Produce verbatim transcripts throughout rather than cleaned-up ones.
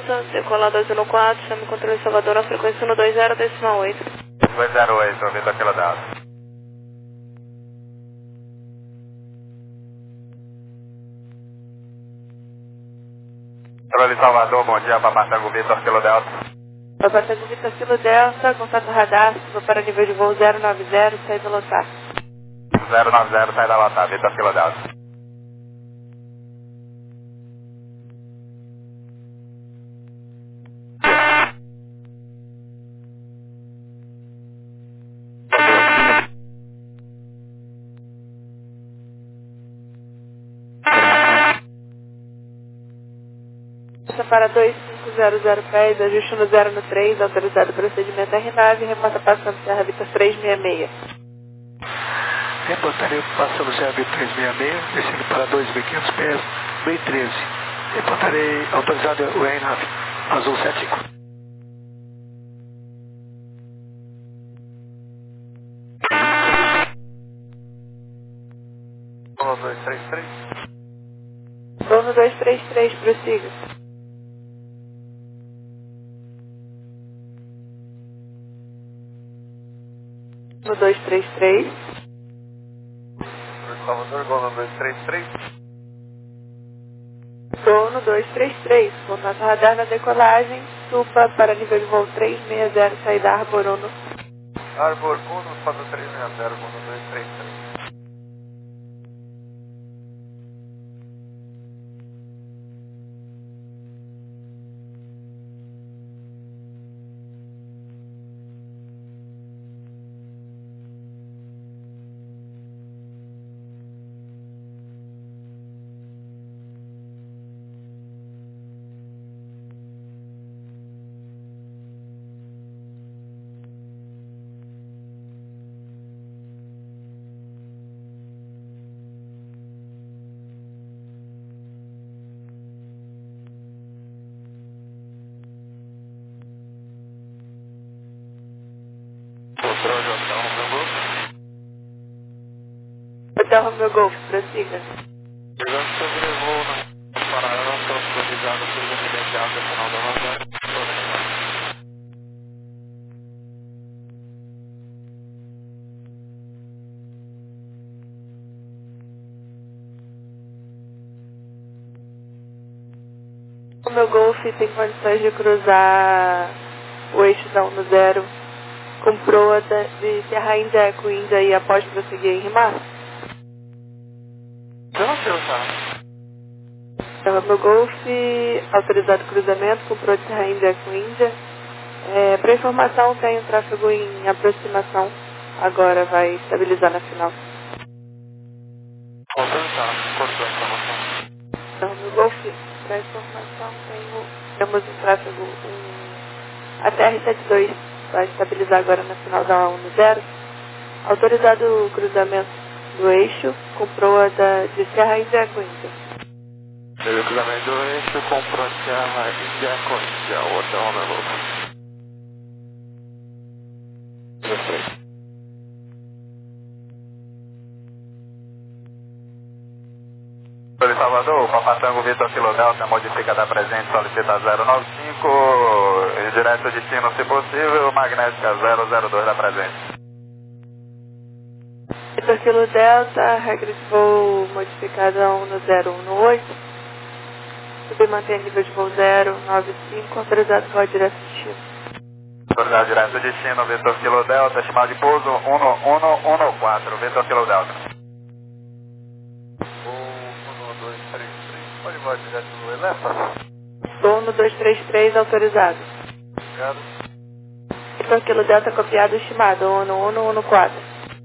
Delta, decolar dois um quatro, chama o controle Salvador na frequência um dois zero, decimal oito. dois zero oito, Vitor Kilo Delta. Controle Salvador, bom dia, Papatango Vitor Kilo Delta. Papatango Vitor Kilo Delta, contato radar, suba para nível de voo zero nove zero, saída lotar. zero nove zero, saída lotar, Vitor Kilo Delta. Para dois cinco zero zero pés, ajuste no zero no três, autorizado procedimento R nove, reporta passando Serra Vitor trezentos e sessenta e seis. Reportarei passando Serra Vitor trezentos e sessenta e seis, descendo para dois mil e quinhentos pés, B treze. Reportarei autorizado o R nove, azul setenta e cinco. um dois três três. um dois três três, prossiga. um dois três três. Salvador, Gol um dois três três. Sono dois três três, contato radar na decolagem, suba para nível de voo trezentos e sessenta, saída Arbor Uno. Arbor Uno, quatro três seis zero, Gol um dois três três. Hotel Romeo Golf, prossiga. Chegando sobre o voo na Paraná, autorizado por imediato no final da rodada. O meu Golf tem condições de cruzar o eixo da um zero com proa da- de Serra Índia Eco Índia e após prosseguir em Rimar? Eu não sei, tá? Então, o meu Golf, autorizado cruzamento com proa de Serra Índia Eco Índia. É, para informação, tem um tráfego em aproximação, agora vai estabilizar na final. Autorizado, cortou a informação. Então, no Golf, para informação, tenho, temos um tráfego um, até R setenta e dois, vai estabilizar agora na final da um zero. Autorizado o cruzamento do eixo com proa da, de Serra Índia com Índia. Teve o cruzamento do eixo, comprou Serra Índia com Índia, o Hotel Romeo Golf. Sobre Salvador, Papatango Vitor Kilo Delta, modifica da presente, solicita zero nove cinco, e direto destino se possível, magnética zero zero dois da presente. Vitor Kilo Delta, regra de voo modificada a um zero um oito. Subir mantém nível de voo zero nove cinco, autorizado voo direto destino. Autorizado direto destino, Vitor Kilo Delta, estimado de pouso um um um quatro, Vitor Kilo Delta. um dois três três, pode voar direto no Elefa? Sono dois três três, autorizado. Obrigado. Vitor Kilo Delta, copiado estimado, um um um quatro.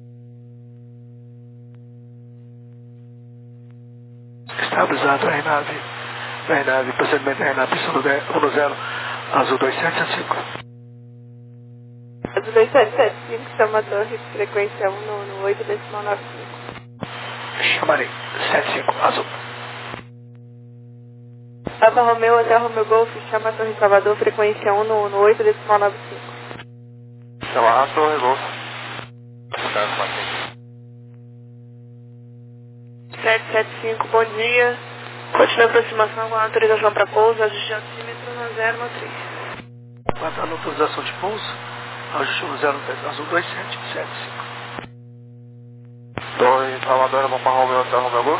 Estabilizado R nove, R nove, procedimento R nove, pista um zero, azul dois sete sete cinco. Azul dois sete sete cinco, chama a torre, frequência um oito, decimal nove cinco. Chamarei setenta e cinco, azul. Alfa Romeo, Hotel Romeo Golf, chama a torre Salvador, frequência um oito, decimal nove cinco. Chama a torre, Golf. sete sete cinco, bom dia. Continua a aproximação com a autorização para pouso, ajuste de altímetro no zero no três. Quanto à autorização de pouso, ajuste um zero dez, azul dois sete sete cinco. dois, Salvador, Papa Romeo, Hotel Romeo Golf.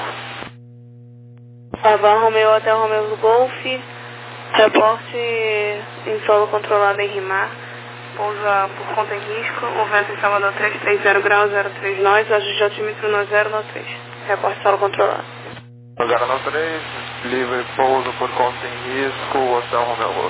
Papa Romeo, Hotel Romeo Golf. Reporte em solo controlado em Rimar. Pousa por conta em risco. O vento em Salvador trezentos e trinta graus, zero três nós. Ajuste de altímetro no zero no três. Reporte solo controlado. zero no três, livre pouso por conta em risco, Hotel Romeo Golf.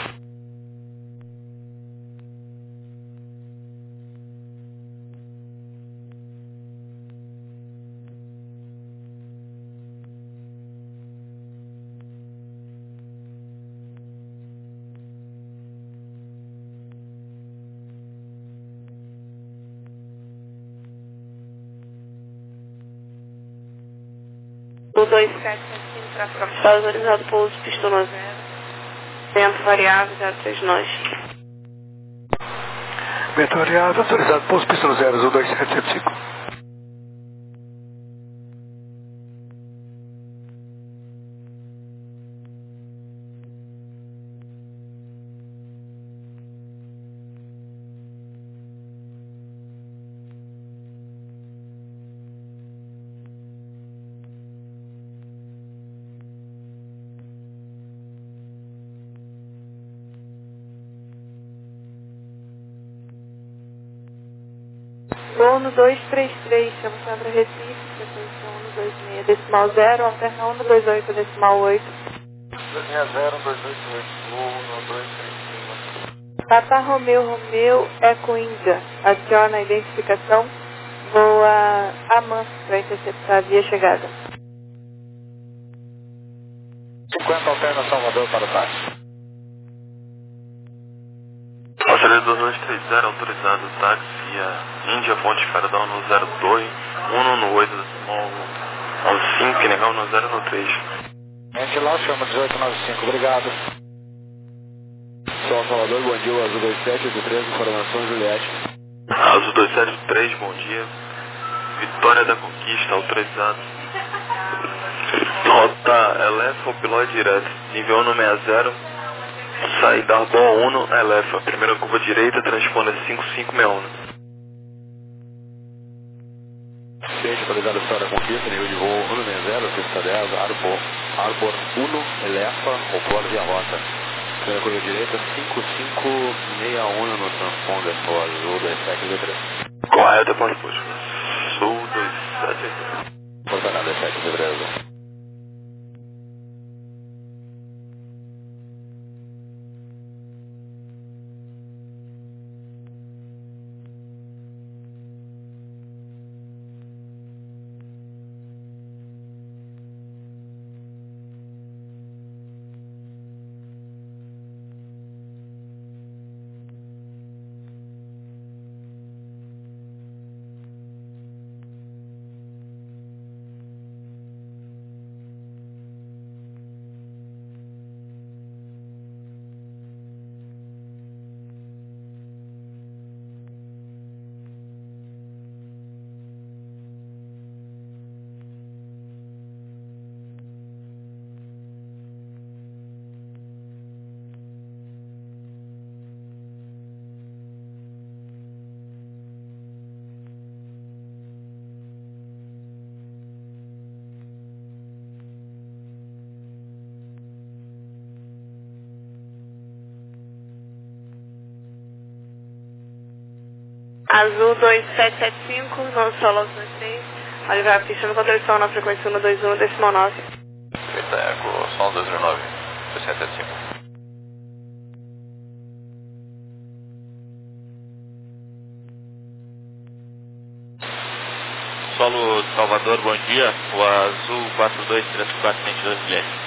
O dois sete sete cinco, tráfego oficial, autorizado pouso, pista no zero. Vento variável, zero três nós. Vento variável, autorizado pouso, pista no zero, azul dois sete sete cinco. Voo no dois três três, chama Sandra Recife, preposição um dois seis, decimal zero, alterna um dois oito, decimal oito. dois seis zero, dois dois oito, voo no dois três três. Papa Romeu, Romeu, Eco Índia. Adiciona a identificação. Voa Aman para interceptar a via chegada. cinquenta, alterna Salvador para o táxi. Acelerador dois três zero, autorizado táxi via Índia, Ponte Caradão no zero dois, um no oito, decimal cinco, negão no zero no três. Gente lá, chama dezoito nove cinco, obrigado. Sol Salvador, bom dia, Azul dois sete oito três, informação Juliette. Azul dois sete três, bom dia. Vitória da Conquista, autorizado. Rota Elefa, piloto direto, nível um no sessenta e zero. Saída Arbon um no Elefa, primeira curva direita, transponder cinco cinco seis um. Ciente, atualizado Vitória da Conquista, nível de voo um no sessenta e zero, pista dez, Arbor, Arbor um, Elefa, Opor via rota. Primeira curva direita, cinco cinco seis um no transponder, o Azul dois sete oito três. Correto, ponto posto. Sul dois sete oito três. Portanado dois sete oito três. Azul dois sete sete cinco, não solo dois três. Ali vai a pista no controle na frequência um dois um, decimal nove. Feita Eco, Sol dois zero nove, dois sete sete cinco. Solo Salvador, bom dia. O Azul quatro dois três quatro vinte e dois milhares.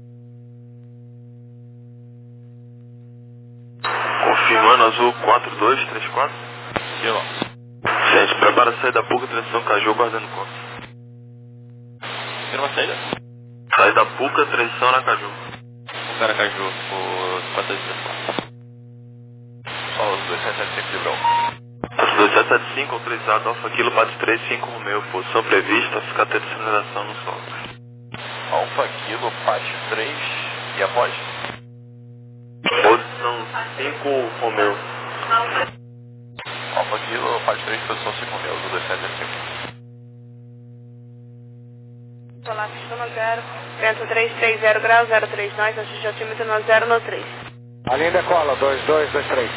Confirmando, Azul quatro dois três quatro. Gente, prepara a saída da Puca, transição Caju, guardando conta. Tem uma saída? Saída da Puca, transição na Caju. O cara Caju, o quatro dois três quatro. Só os dois sete sete cinco de Brão. dois sete sete cinco, autorizado, Alfa Kilo, Pato três cinco Romeu, posição prevista, ficar tendo aceleração no solo. Alfa Kilo, Pato três, e após? cinco Romeu. Alfa Kilo, parte três, posição cinco Romeu, do dois sete cinco. Olá, sistema zero, vento três três zero graus, zero três nós, ajuste de altímetro no zero no três. A linha decola, dois dois dois três.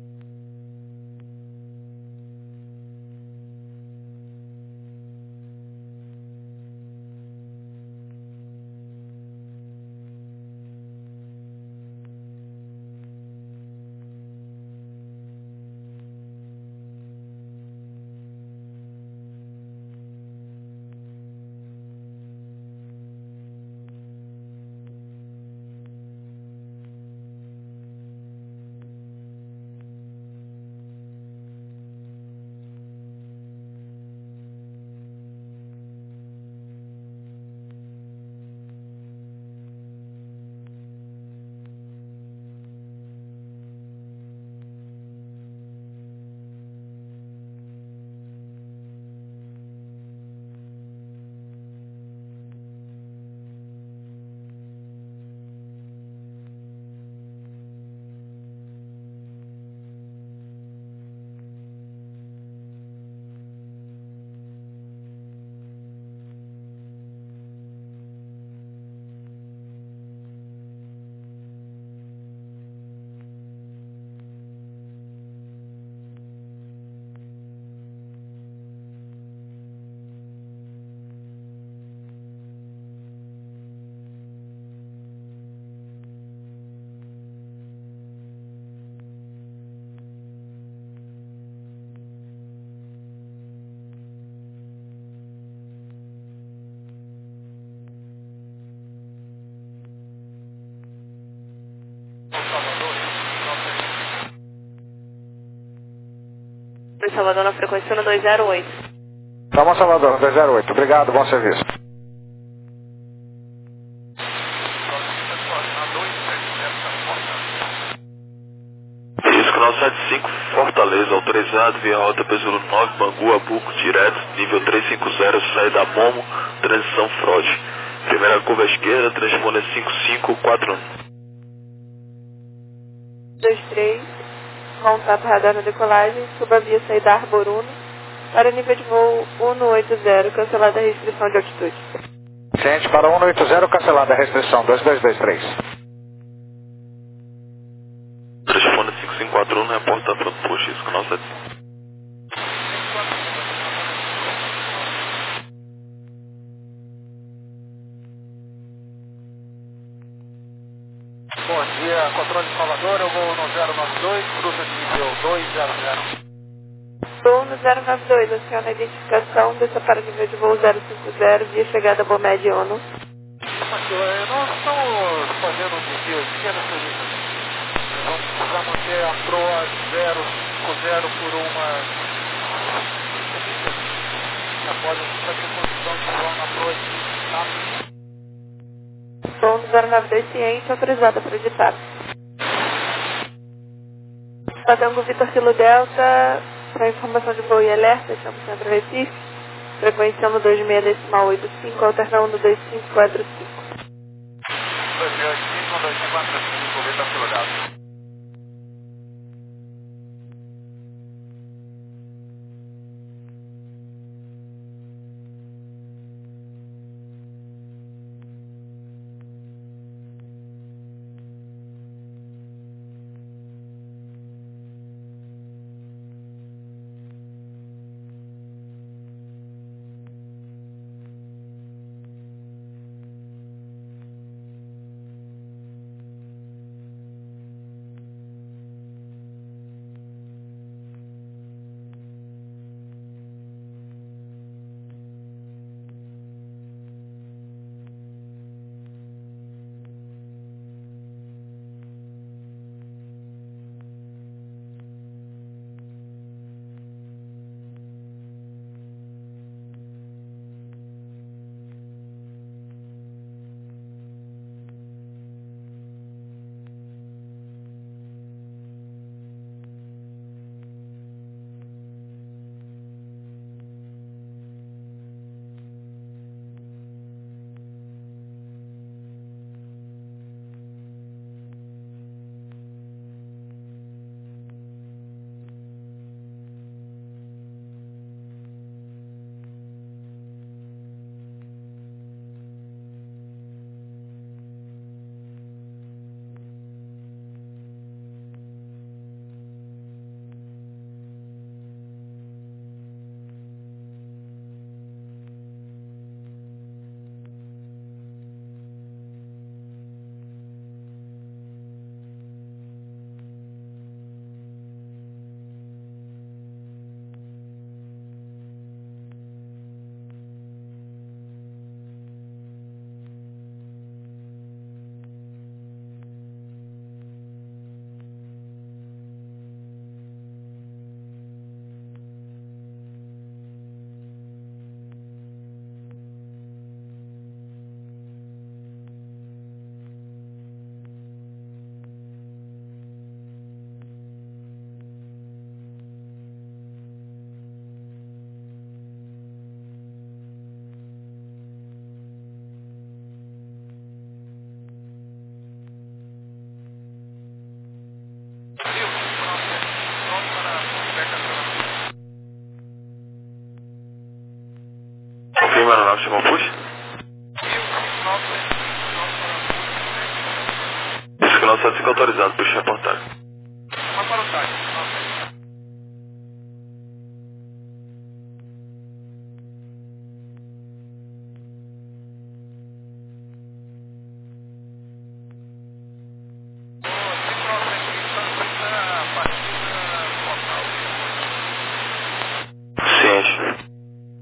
Salvador na frequência no dois zero oito. Tá bom, Salvador, dois zero oito. Obrigado, bom serviço. Isso, canal setenta e cinco, Fortaleza, autorizado via rota Peso nove, Bangu, Abuco, direto, nível trezentos e cinquenta, saída Momo, transição Fraude. Primeira curva à esquerda, transponder cinco cinco quatro um. dois três, contato radar na decolagem, suba via saída Arbor um, para nível de voo cento e oitenta, cancelada a restrição de altitude. Ciente para cento e oitenta, cancelada a restrição, dois dois dois três. Transponder cinco cinco quatro um, reporta front push, isso, canal setenta e cinco. Bom dia, controle de Salvador, eu vou no zero nove dois, cruza de nível dois zero zero. Voo no zero nove dois, aciona a identificação, desça para nível de voo zero cinco zero, via chegada Bomed ONU. Nós estamos fazendo um desvio pequeno turismo. Vamos precisar manter a proa zero cinco zero por uma... Já pode estar com condição de voar na proa aqui, tá? Voo no zero nove dois ciente, autorizada para editar. Padango Vitor Kilo Delta, para informação de voo e alerta, estamos centro Recife, frequência no dois seis decimal oito cinco, alterna no dois cinco quatro cinco. dois seis oito cinco, dois cinco quatro cinco, Vitor Kilo Delta. chama push? Isso que nós só fica autorizado, puxa reportagem. Ciente.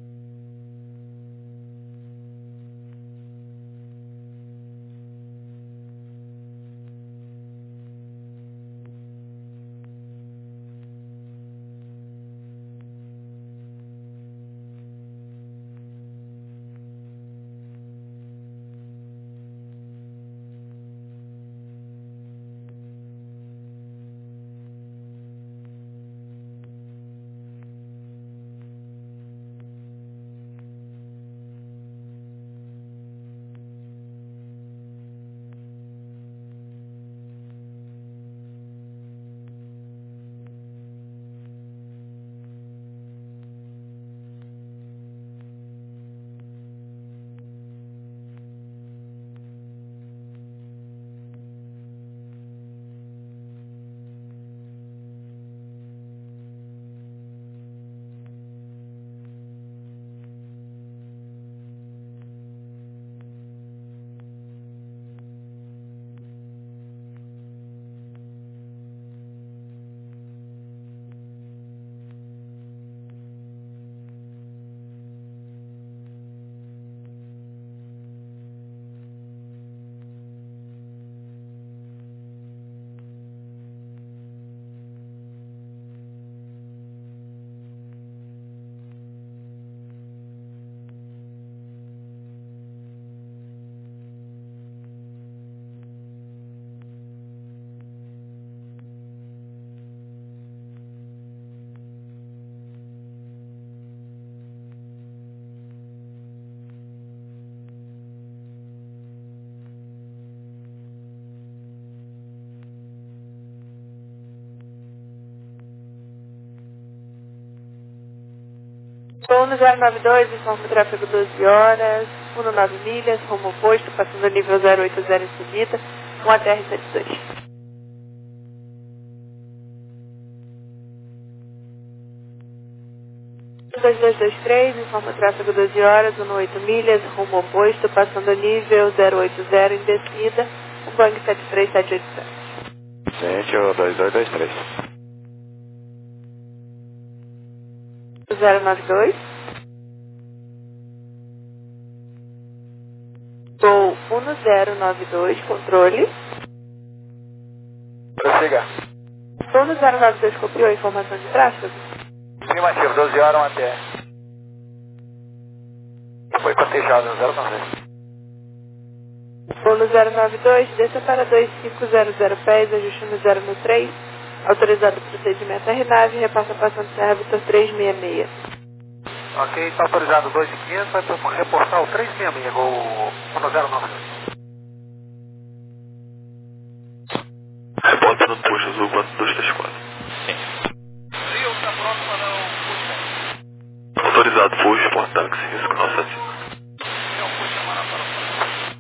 Voo no zero nove dois, informa o tráfego doze horas, nove milhas, rumo oposto, passando o nível zero oito zero em seguida, com a T R setenta e dois. dois dois dois três, informa o tráfego doze horas, oito milhas, rumo oposto, passando o nível zero oito zero em descida, o Boeing sete três sete oito sete. Ciente, o dois dois dois três. zero nove dois. Voo um zero nove dois, controle. Prossiga. Voo no zero nove dois, copiou a informação de tráfego? Afirmativo, doze horas, uma T R. Foi cotejado no zero nove dois. Voo no zero nove dois, desça para dois cinco zero zero pés, ajuste no zero no três, autorizado o procedimento R nave, repassa passando Serra Vitor trezentos e sessenta e seis. Ok, está autorizado dois mil e quinhentos, vai reportar o trezentos e sessenta e seis, o um zero nove dois. Repórter no push azul quatro dois três quatro. Rio, está pronto para o push. Autorizado, push, Port Táxi, risco nove sete cinco. Rio, push, amará para o push.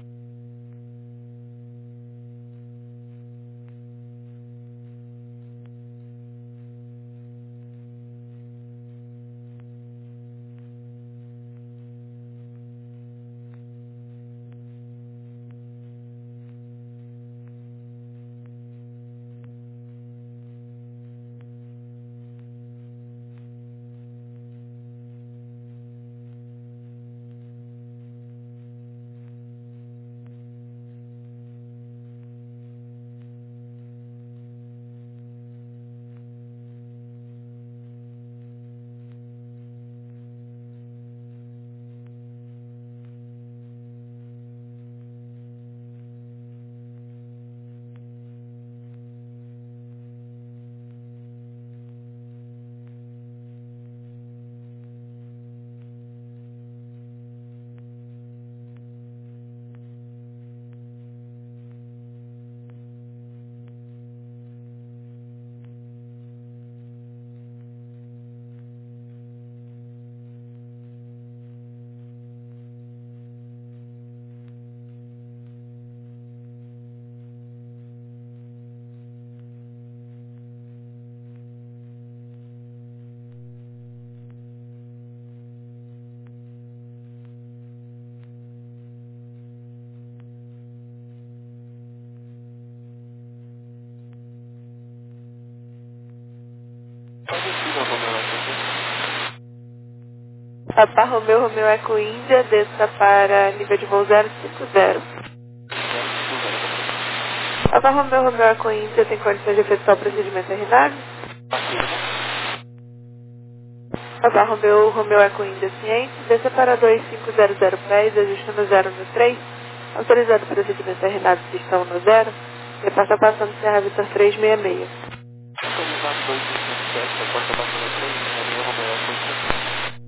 Papa Romeu, Romeu Eco Índia, desça para nível de voo zero cinco zero. Papa Romeu, Romeu Eco Índia, tem condições de efetuar o procedimento R nove? Papa Romeu, Romeu Eco Índia, ciente, desça para dois cinco zero zero pés, ajustando zero no três, autorizado o procedimento R nove, pistão no zero, e passa passando Serra Vitor três seis seis. Autorizado dois cinco sete, passa passando três seis seis, Romeu Eco Índia.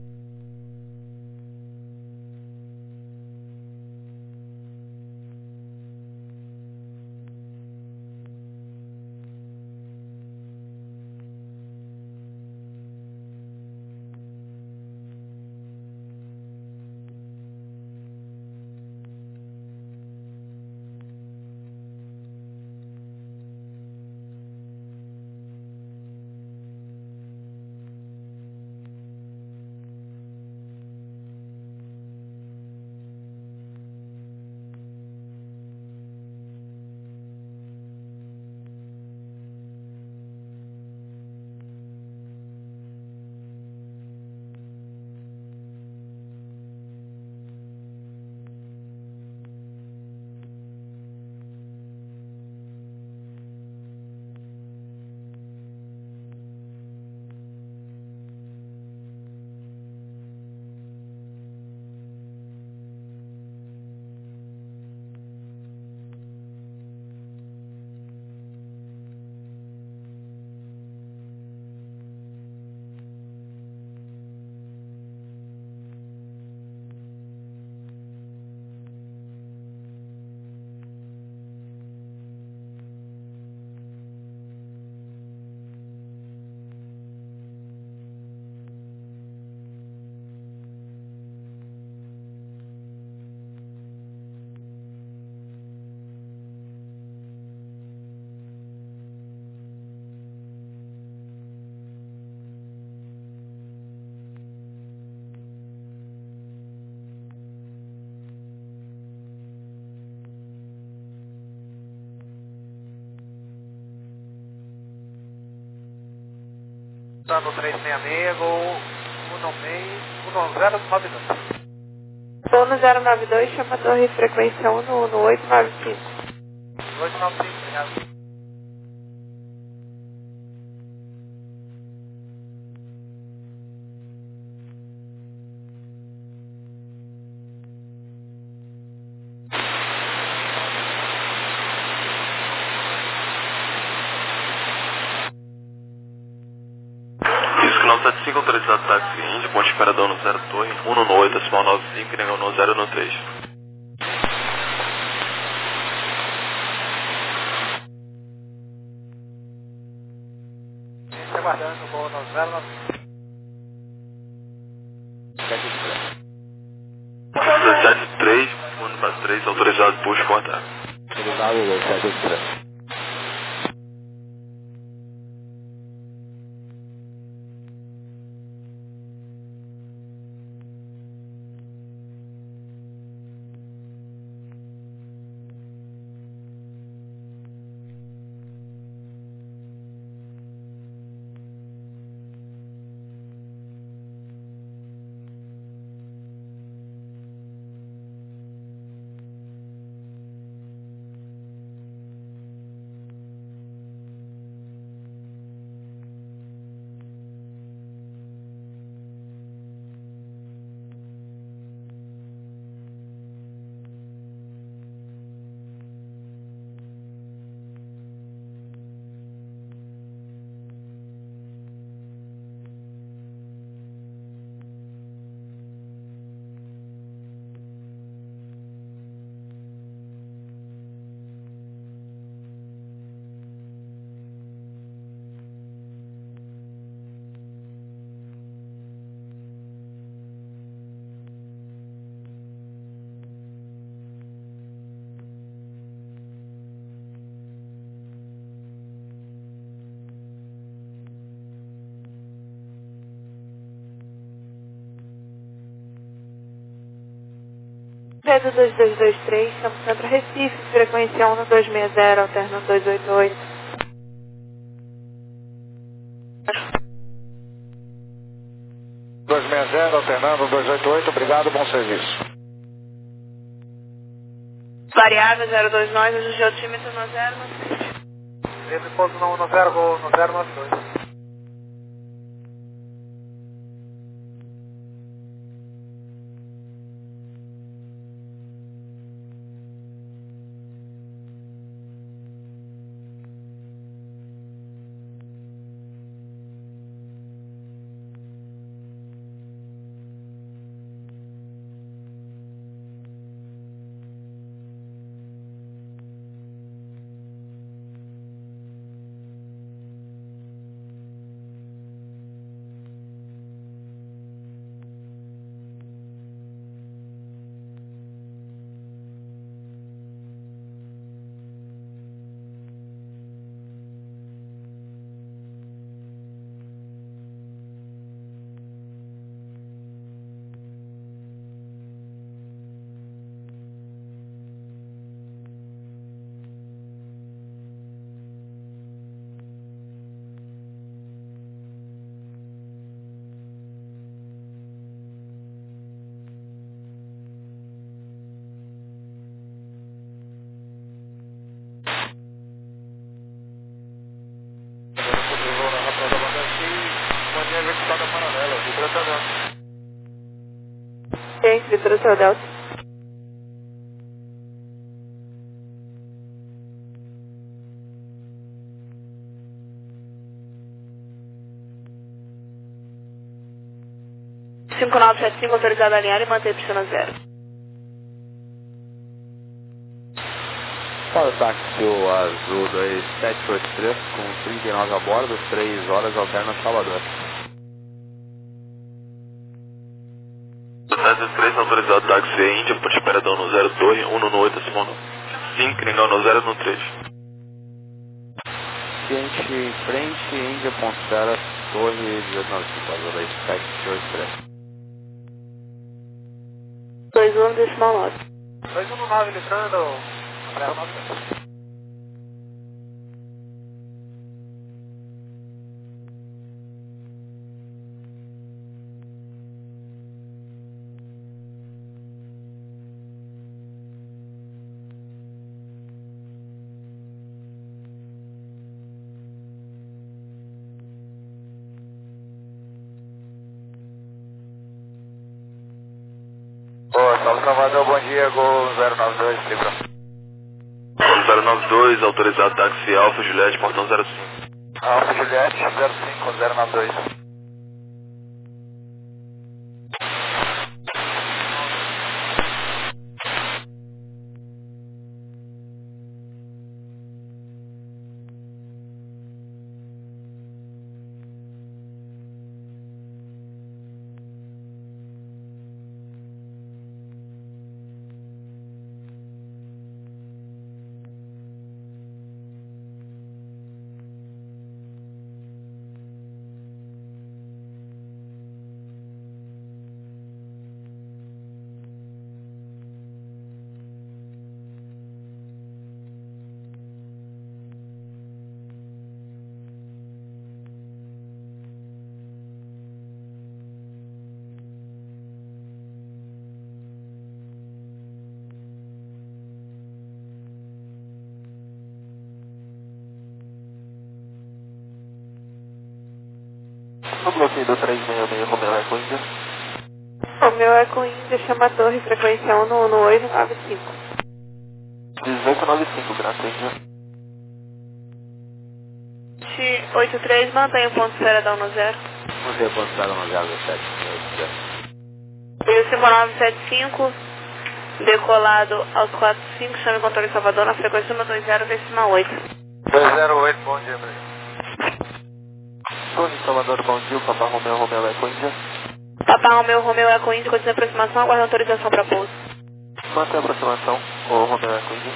No três seis seis, vou um zero nove dois. Voo no zero nove dois, chama a torre frequência um no, no oito nove cinco. oito nove cinco, obrigado. setenta e cinco, autorizado táxi Índia, ponte esperadão no zero torre, um no oito, decimal nove cinco, negão no zero no três. Gente aguardando o voo no zero nove cinco. dezessete três, um para três, autorizado push cortar. Autorizado dezessete três. Pedro dois dois dois três, Campo Centro Recife, frequência um no dois seis zero, alterno dois oito oito. dois seis zero, alternando dois oito oito, obrigado, bom serviço. Variável zero dois nove, ajuste altímetro no zero nove três. Esse ponto no zero, no zero nove dois. Tem, Vitor, seu Delta. cinco nove sete cinco, autorizado a alinhar e manter pista zero. Para o táxi o azul dois sete oito três com trinta e nove a bordo, três horas alterna Salvador. dois três, autorizado táxi Índia, por esperadão no zero dois, um no oito, acima cinco, Ningão no zero no três. Cliente em frente, Índia, ponto zero, torre dezoito nove cinco, azul dois sete oito três. dois um, decimal nove. dois um nove, litrando, zero nove dois. Boa, Salve Salvador, bom dia, Gol zero nove dois, Libra. zero nove dois, autorizado táxi Alfa Juliette, portão zero cinco. Alfa Juliette, zero cinco, zero nove dois. No bloqueio do três seis seis, Romeu Eco Índia. Romeu Eco Índia, chama a torre, frequência um no oito nove cinco. dezoito nove cinco, Graça Índia. oito três, mantém o ponto esperadão no zero. Mantém o ponto esperadão no zero sete oito três. E o cinco nove sete cinco, decolado aos quatro cinco, chame controle Salvador na frequência um dois zero, decimal oito. dois zero oito, bom dia, Brasil. Torre Salvador, bom dia, Papa Romeu, Romeu Eco Índia. Papa Romeu, Romeu Eco Índia, continua a aproximação, aguarda autorização para pouso. Mantém a aproximação, o Romeu Eco Índia.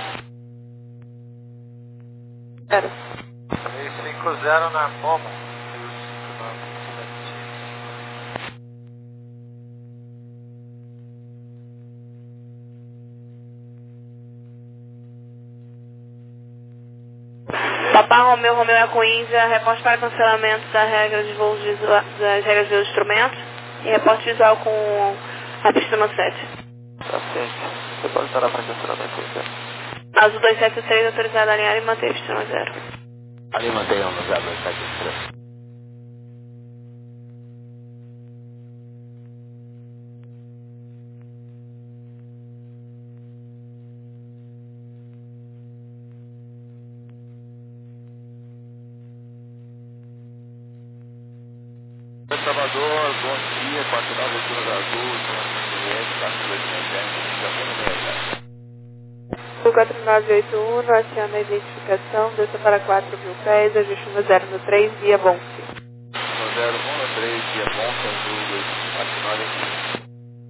Zero. seis cinco zero na Momo. Papa Romeu, Romeu Eco Índia, reporte para cancelamento da regra de voo de, das regras dos instrumentos. E reporte visual com a pista no sete. Tá certo. Você pode estar na frente acionamento, então. Azul dois sete três, autorizado a alinhar e manter a pista no zero. Ali mantenham no zero dois sete três. Salvador, bom dia, quatro nove oito um Azul, cliente, quatro dois seis zero, O quatro nove oito um, aciona a identificação, desça para quatro mil pés, ajuste no zero no três, via Bonfe. No zero um no três, via Bonfe, Azul dois quatro nove oito um.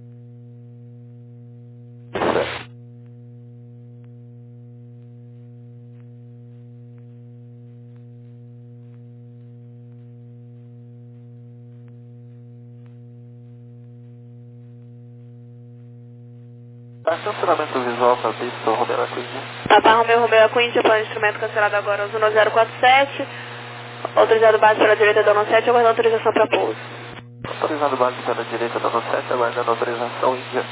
Estacionamento visual para pista Romero Acunha. Papa Romeo Romeo Acunha, plano de instrumento cancelado agora, Azul no zero quatro sete, autorizado base pela direita da sete, aguardando autorização para pouso. Autorizado base pela direita da sete, aguardando autorização Índia.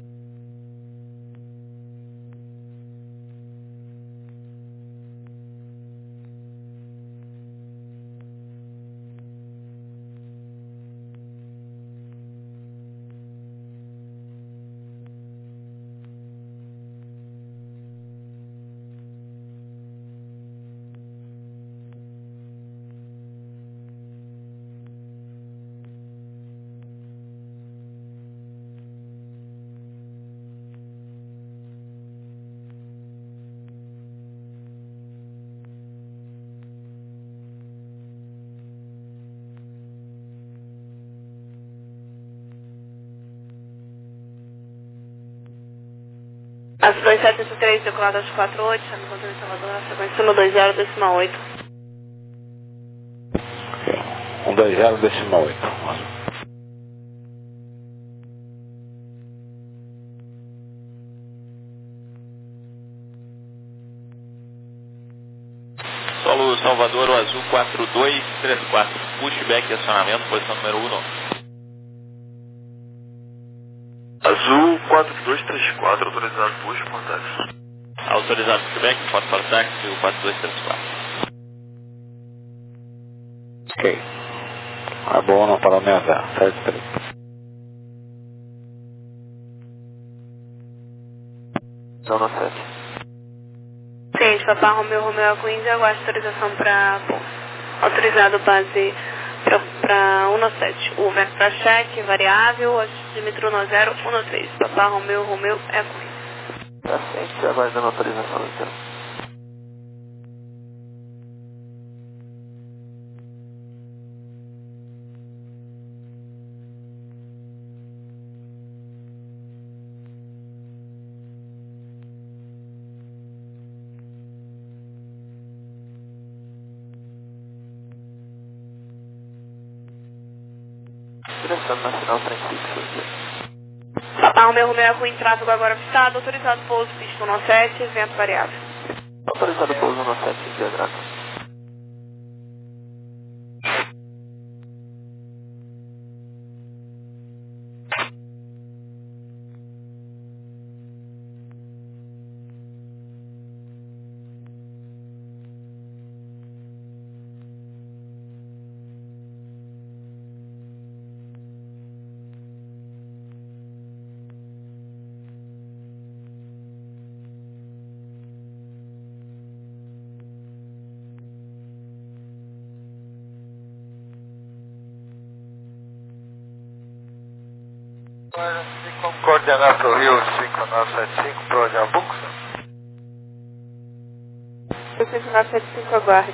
Azul dois sete três, decolado às quatro oito, chame controle de Salvador, na frequência um dois zero, décima oito. um dois zero, décima oito. Solo Salvador, o Azul quatro dois três quatro. Pushback, acionamento, posição número um. Azul quatro dois três quatro, autorizado push por táxi. Autorizado pushback, foto para o táxi, o quatro dois três quatro. Ok. Abono para o meu zero, sete três. Zona sete. Cliente, Papa Romeo Romeo Acunha, aguarde autorização para pouso. Autorizado base para um no sete. Uber para cheque, variável, Dimitro no zero, um no três. Papa Romeo Romeo Acunha. Tá certo, aguardando autorização então. Direção Nacional Trem Fixo. Papa Romeo Romeo Acunha, tráfego agora avistado, autorizado pouso, pista um no sete, vento variável. Autorizado pouso no sete, diagrama. Tem como coordenar para o Rio cinco nove sete cinco para o Jabuxa? O cinco nove sete cinco aguarde.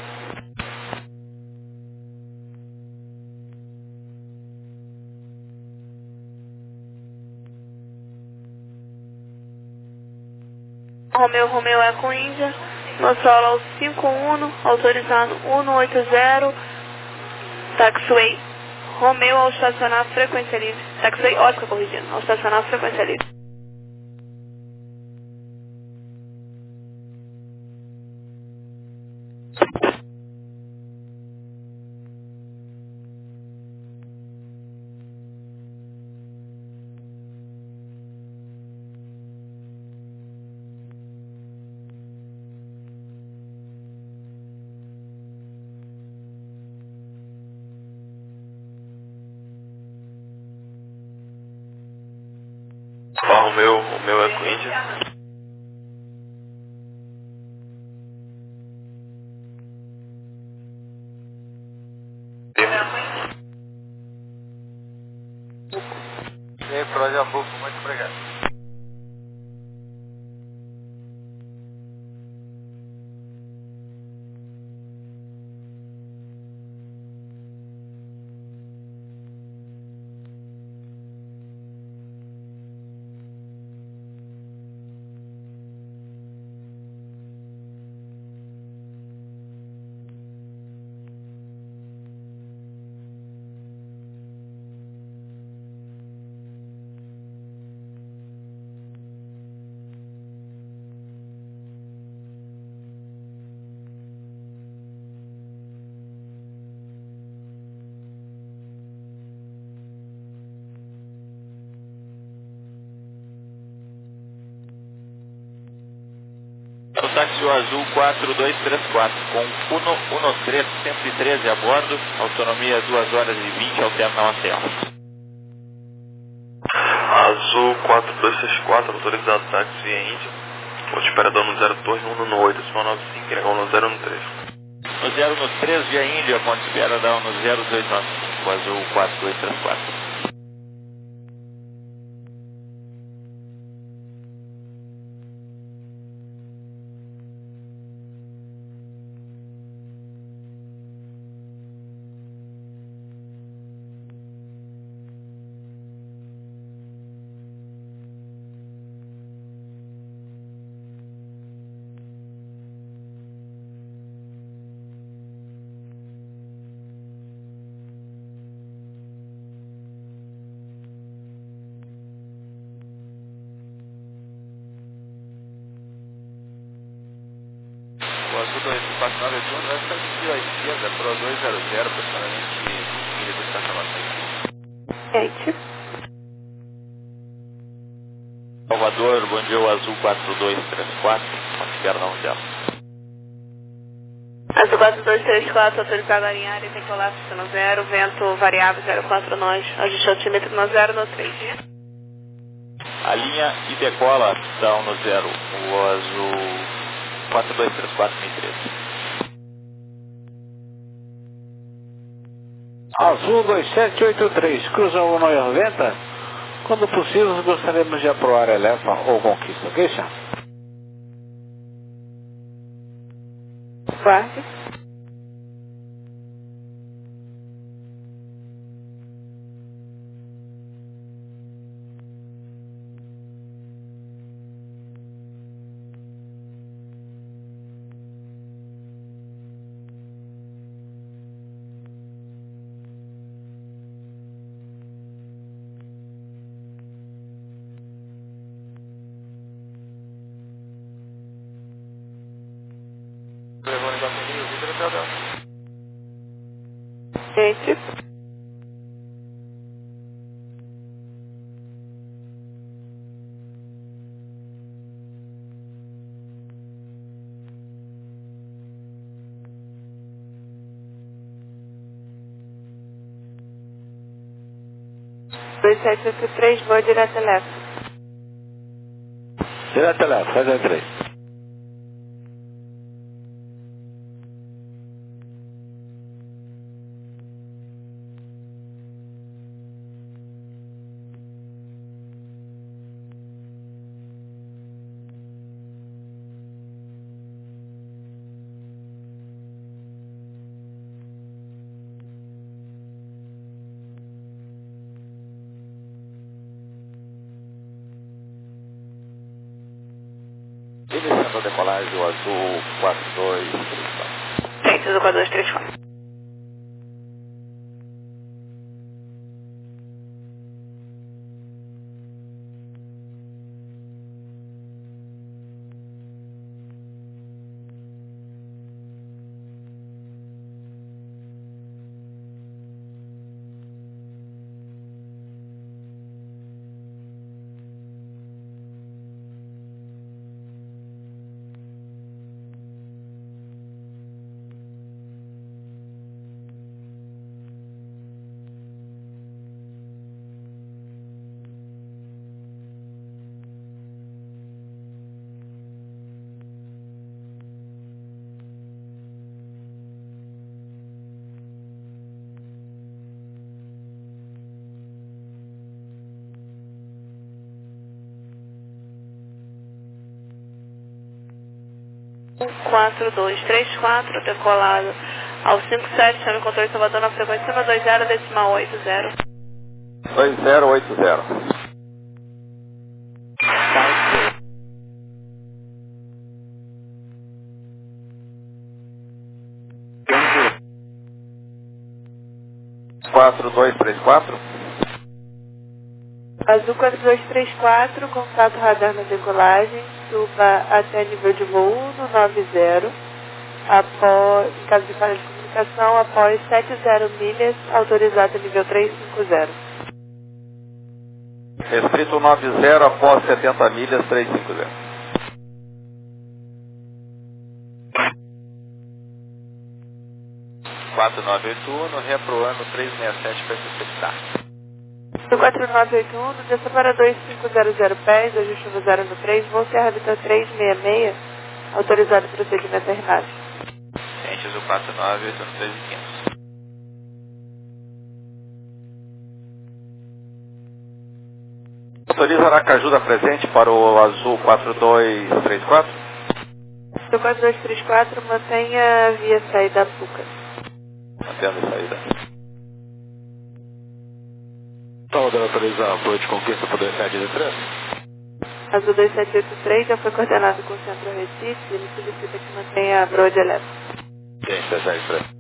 Romeo Romeo Acunha, no solo ao cinco um, autorizado um oito zero, taxiway Romeo ao estacionar frequência livre. Taxiway Oscar corrigindo, ao estacionar frequência livre. Fala, o meu, o meu é Índia. E aí, Projeto Buco, muito obrigado. O táxi azul quatro dois três quatro, com Uno, Uno três, cento e treze a bordo, autonomia duas horas e vinte, alterna ao hotel. Azul quatro dois seis quatro, autorizado táxi via Índia. Ponte Paredão no zero dois, um no oito, nove cinco, negão no zero no três. No zero no três via Índia, ponte Paredão no zero dois nove cinco, azul quatro dois três quatro. O azul dois quatro nove turno vai ficar aqui à esquerda, Pro dois zero zero, aproximadamente vinte milhas do estacionamento. Gente. Salvador, bom dia, o azul quatro dois três quatro, ponte Paredão zero. Azul quatro dois três quatro, autorizado a alinhar, tem colapso no zero, vento variável zero quatro nós, ajuste altímetro no zero no três. A linha e decola estão no zero, o azul quatro dois três quatro mil e treze. Azul dois sete oito três, cruza o noventa. Quando possível, gostaríamos de aprovar Elephant ou Conquista, ok, senhor? Guarde. Telefone da Avenida, Vitor Teodoro. Gente. dois sete oito três, vou direto a Elefa. Direto Elephant, faz a três. Iniciando a decolagem, o azul quatro dois três quatro. Gente, azul quatro dois três quatro. quatro dois três quatro, decolado ao cinco sete, chame controle Salvador na frequência cento e vinte, decimal oito zero. dois zero oito zero. quatro dois três quatro. Azul quatro dois três quatro, contato radar na decolagem, suba até nível de voo no nove zero, após, em caso de falha de comunicação, após setenta milhas, autorizado nível trezentos e cinquenta. Restrito nove zero após setenta milhas, trezentos e cinquenta. quatro nove oito um, reproando trezentos e sessenta e sete para interceptar. quatro nove oito um, desça para dois cinco zero zero pés, ajuste no zero no três, voo Serra Vitor trezentos e sessenta e seis, autorizado procedimento aeronáutico. Ciente Azul quatro nove oito um, três mil e quinhentos. Autoriza Aracaju da presente para o Azul quatro dois três quatro. Azul quatro dois três quatro, mantenha via saída a Puca. Mantendo a saída. Salvador autoriza apoio de conquista por dois sete oito três. Azul dois sete oito três já foi coordenado com o Centro Recife, ele solicita que mantenha a Broad elétrica. Gente, dois sete três.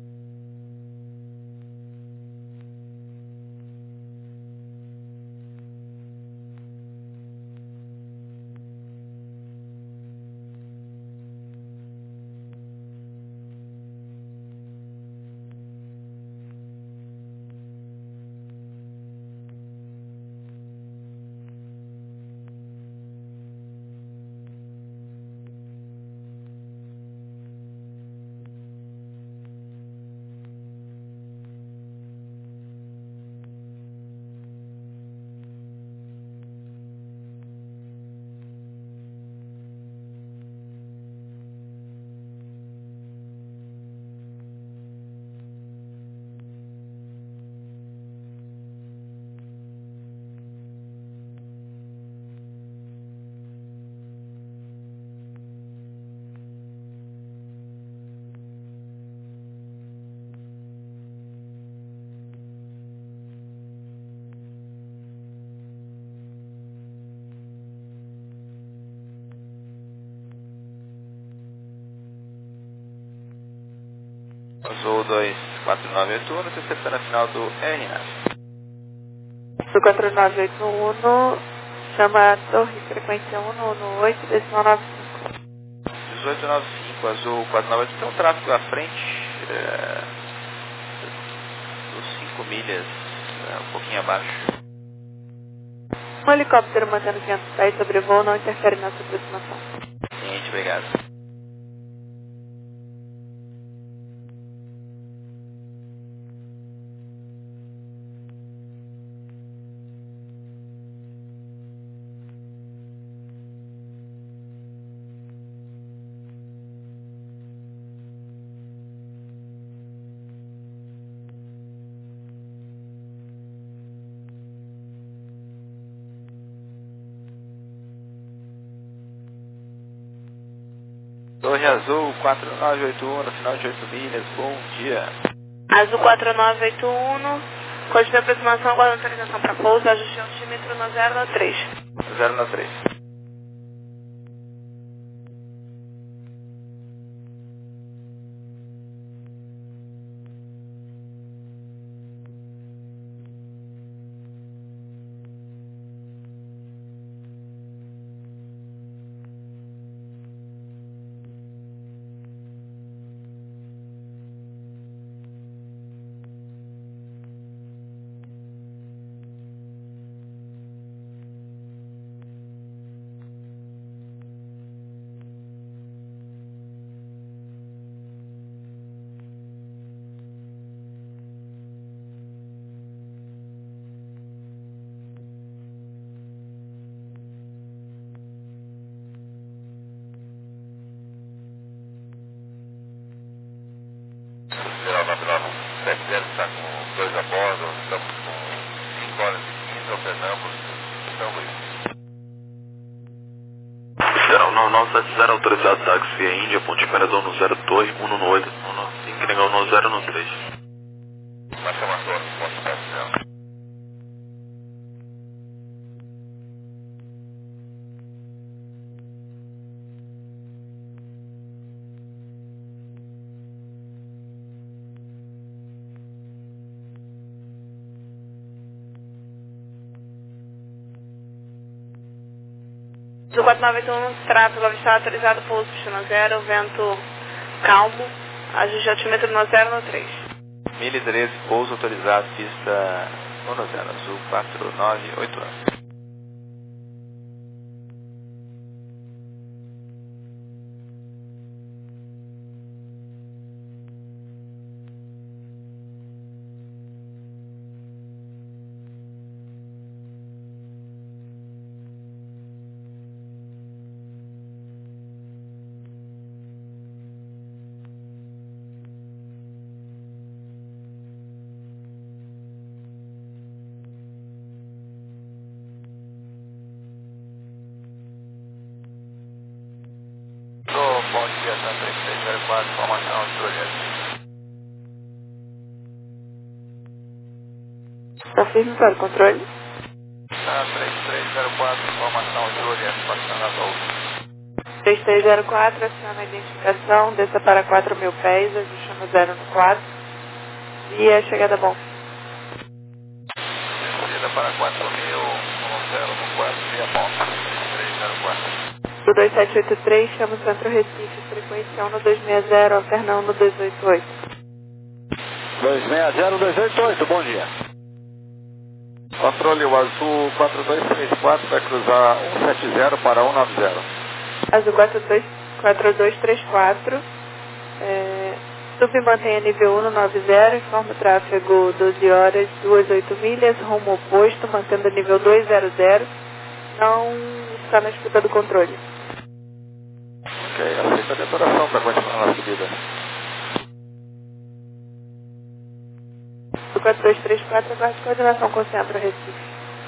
Azul dois quatro nove oito um, interceptando a final do R N A V. Azul quatro nove oito um, chama a torre frequência um um oito, decimal nove cinco. dezoito nove cinco, Azul quatro nove oito, tem um tráfego à frente, é, dos cinco milhas, é, um pouquinho abaixo. Um helicóptero mantendo quinhentos pés sobre voo não interfere na sua aproximação. Ciente, obrigado. Torre Azul quatro nove oito um, no final de oito milhas, bom dia. Azul quatro nove oito um, código de aproximação, aguarda autorização para pouso, ajuste o altímetro no zero no três. zero no três. Está com dois a bordo, estamos com cinco horas e quinze, alternamos, São Luís. zero nove nove sete zero autorizado táxi via Índia, ponte Imperador no zero dois, um no oito, um no cinco, negão no zero no três. Vai chamar só, ponte Imperador. Do quatro nove oito um, tráfego está autorizado, pouso no zero, vento calmo, ajuste de altímetro no zero no três. mil e treze, pouso autorizado, pista um no zero, azul quatro nove oito um. Bom dia, Santa três três zero quatro, formação Juliette. Está firme para o controle? Santa três três zero quatro, formação Juliette, passando a volta. três três zero quatro, aciona a identificação, desça para quatro mil pés, ajuste no zero no quatro. E a chegada bom. Descida para quatro mil, no zero no quatro, via ponta, três três zero quatro. Do dois sete oito três, chama o Centro Recife, frequência um no dois seis zero, alterna um no dois oito oito. dois seis zero, dois oito oito, bom dia. Controle, o azul quatro dois três quatro vai cruzar um sete zero para um nove zero. Azul quatro dois três quatro, é, sub mantenha nível um no nove zero, informa o tráfego doze horas, vinte e oito milhas, rumo oposto, mantendo nível dois zero zero, não está na escuta do controle. Ok, aceita a detonação para continuar na subida. Do quatro dois três quatro, aguarde coordenação com o Centro Recife.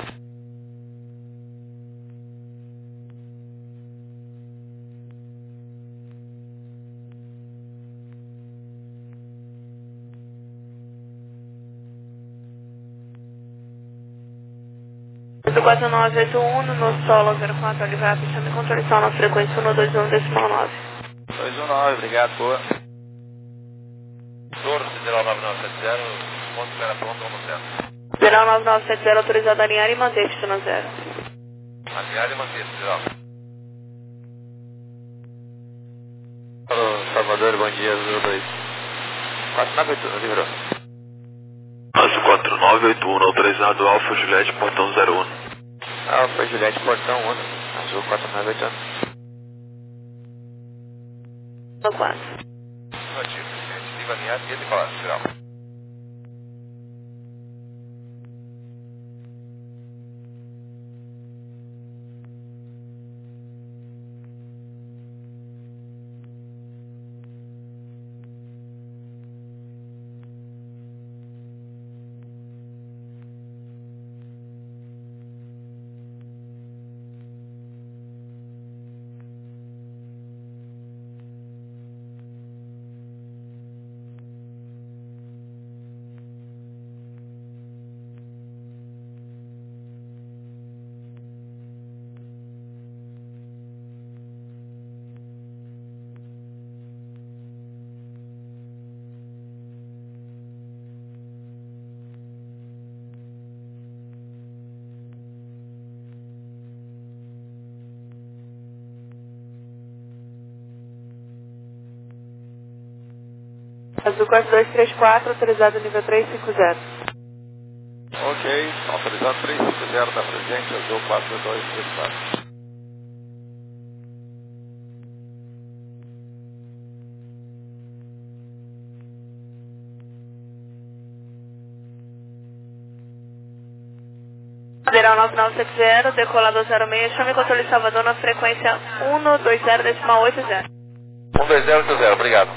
Do quatro nove oito um, no solo zero quatro, Olivar, chame controle na frequência um no dois um decimal nove. dois um nove, obrigado, boa. Toro, Sideral nove nove sete zero, ponto espera pronto, no centro. Sideral nove nove sete zero, autorizado a alinhar e manter pista no zero. Alinhar e manter, Sideral. Alô, Salvador, bom dia, zero dois. quatro nove oito um, livrou. Azul quatro nove oito um, autorizado Alfa Juliette, portão zero um. Alfa Juliette, portão um, azul quatro nove oito um. No quatro. Negativo, presidente. Viva alinhar e decolar, Sideral. Azul quatro dois três quatro, autorizado nível três cinco zero. Ok, autorizado três cinco zero da presente, azul quatro dois três quatro. Sideral nove nove sete zero, decolador zero seis, chame controle Salvador na frequência um no dois zero decimal oito zero. um dois zero oito zero, obrigado.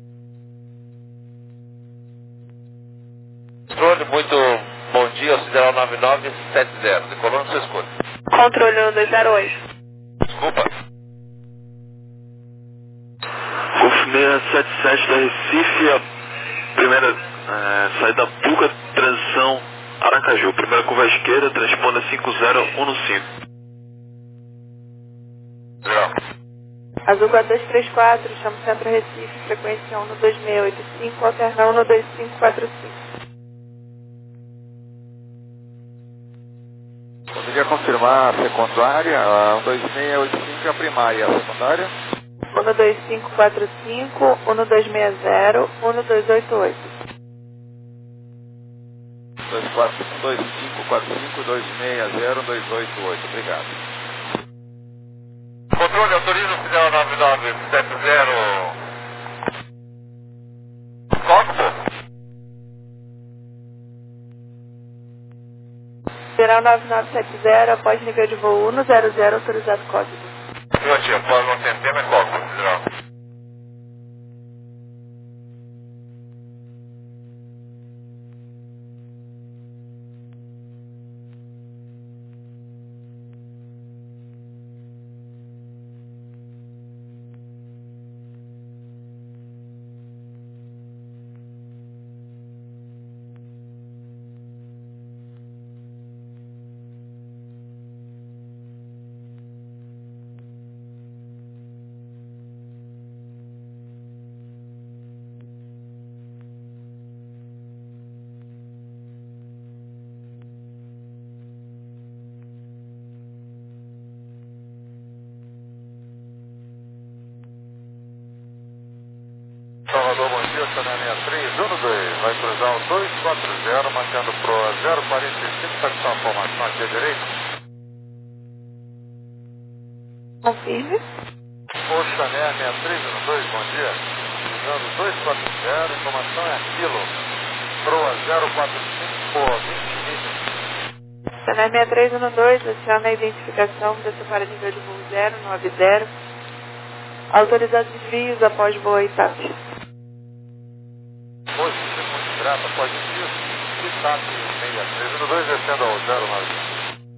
Controle, muito bom dia, Sideral nove nove sete zero, decolou no seu escudo. Controle um dois zero oito. Desculpa. Golf seis sete sete da Recife, a primeira é, saída Puga, transição Aracaju. Primeira curva à esquerda, transponda cinco zero um cinco. Azul quatro dois três quatro, chamo Centro Recife, frequência um dois seis oito cinco, alterna um dois cinco quatro cinco. Poderia confirmar a secundária, a um dois seis oito cinco e a primária, a secundária? um dois cinco quatro cinco, um dois seis zero, um dois oito oito. um dois cinco quatro cinco, dois seis zero, dois oito oito, obrigado. Controle, autoriza o Fidel nove nove sete zero. Código? Geral nove nove sete zero, após nível de voo um zero zero, autorizado código. Tia, pode não ter tema, é código, Fidel. Salvador, bom dia, Sané sessenta e três, um dois, vai cruzar o dois quatro zero, mantendo pro zero quarenta e cinco, satisfação a formação aqui à direita. Confirme. O Sané sessenta e três, um dois, bom dia, cruzando dois quatro zero, informação é aquilo, pro zero quatro cinco, vinte milhas. Sané sessenta e três um dois, aciona a identificação, desça para nível de voo zero nove zero. Autorizado desvios após voo a Itap. Hoje, muito grato, após isso, Itap sessenta e três, um dois, descendo ao zero nove.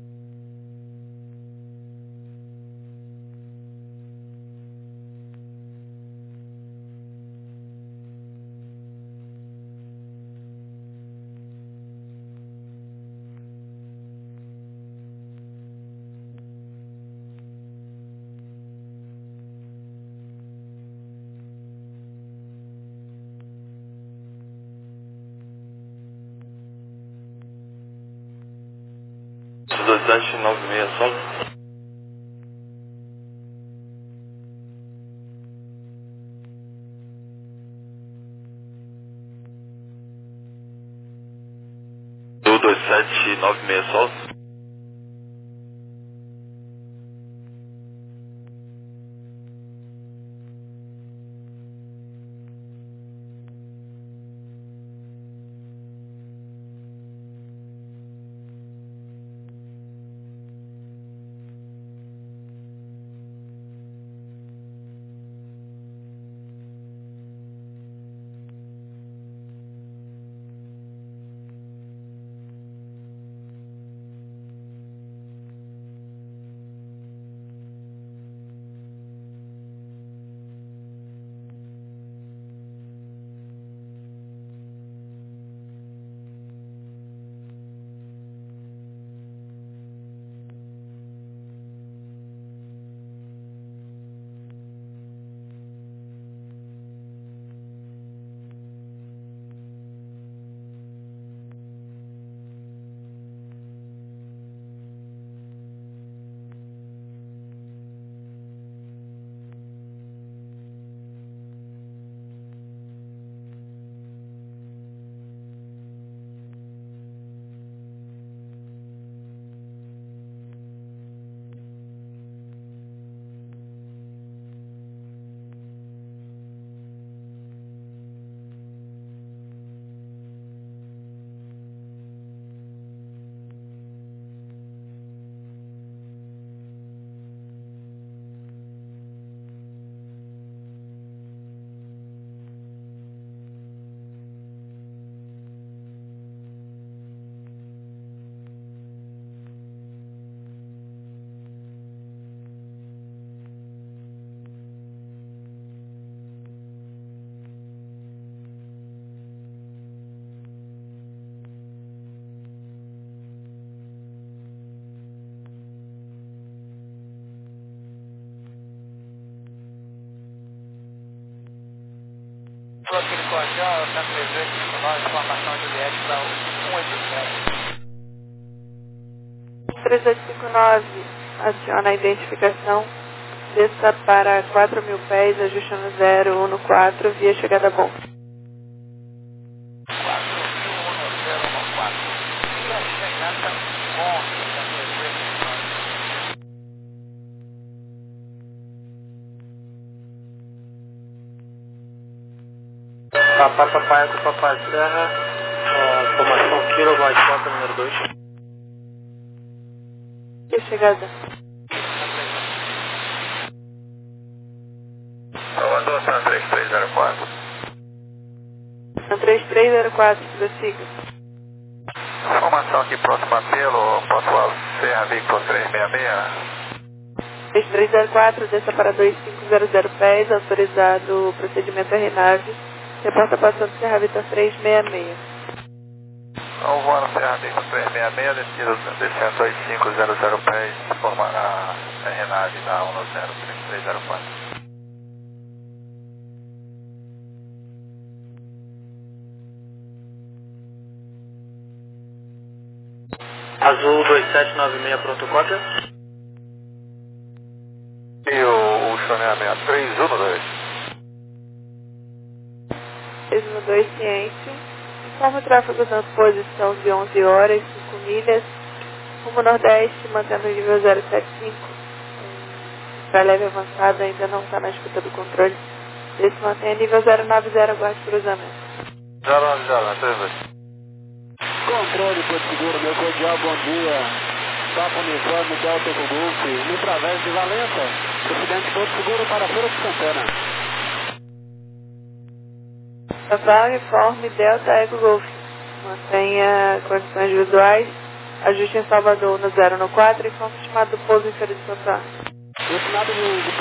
dois sete nove seis, solo. dois sete nove seis, solo. Guardião, cento e três cinco nove, informação Juliette para um oito sete. três oito cinco nove, aciona a identificação, desça para quatro mil pés, ajuste no zero um no quatro, via chegada bom. quatro mil um zero um quatro. Via chegada bom, cento e três cinco nove. Papai, papai, com papai Serra, uh, informação Kilo, mais quatro, número dois. Via chegada. Salvador, São três três zero quatro. São três três zero quatro, prossiga. Informação aqui próximo apelo, Porto Serra, Victor três seis seis. três três zero quatro, desça para dois cinco zero zero pés, autorizado o procedimento R nave, reporta passando Serra Vitor três seis seis. Então, voando Serra Victor três seis seis, descida descendo dois cinco zero zero pés, forma a R nave da um zero três três zero quatro. Azul dois sete nove seis, pronto, conta. E o, o chaneamento três um dois. três um dois, ciente. Informa o tráfego na posição de onze horas, cinco milhas, rumo nordeste, mantendo o nível zero sete cinco. Para leve avançada, ainda não está na escuta do controle. Esse mantém nível zero nove zero, aguarde cruzamento. zero nove zero, três dois. Controle Porto Seguro, meu cordial bom dia. Papo Uniforme Delta Eco Golf, no Través de Valença. Presidente Porto Seguro para a Feira de Santana. Papai Uniforme Delta Eco Golf. Mantenha condições visuais. Ajuste em Salvador no zero no quatro e informe estimado do pouso em Feira de Santana. Estimado de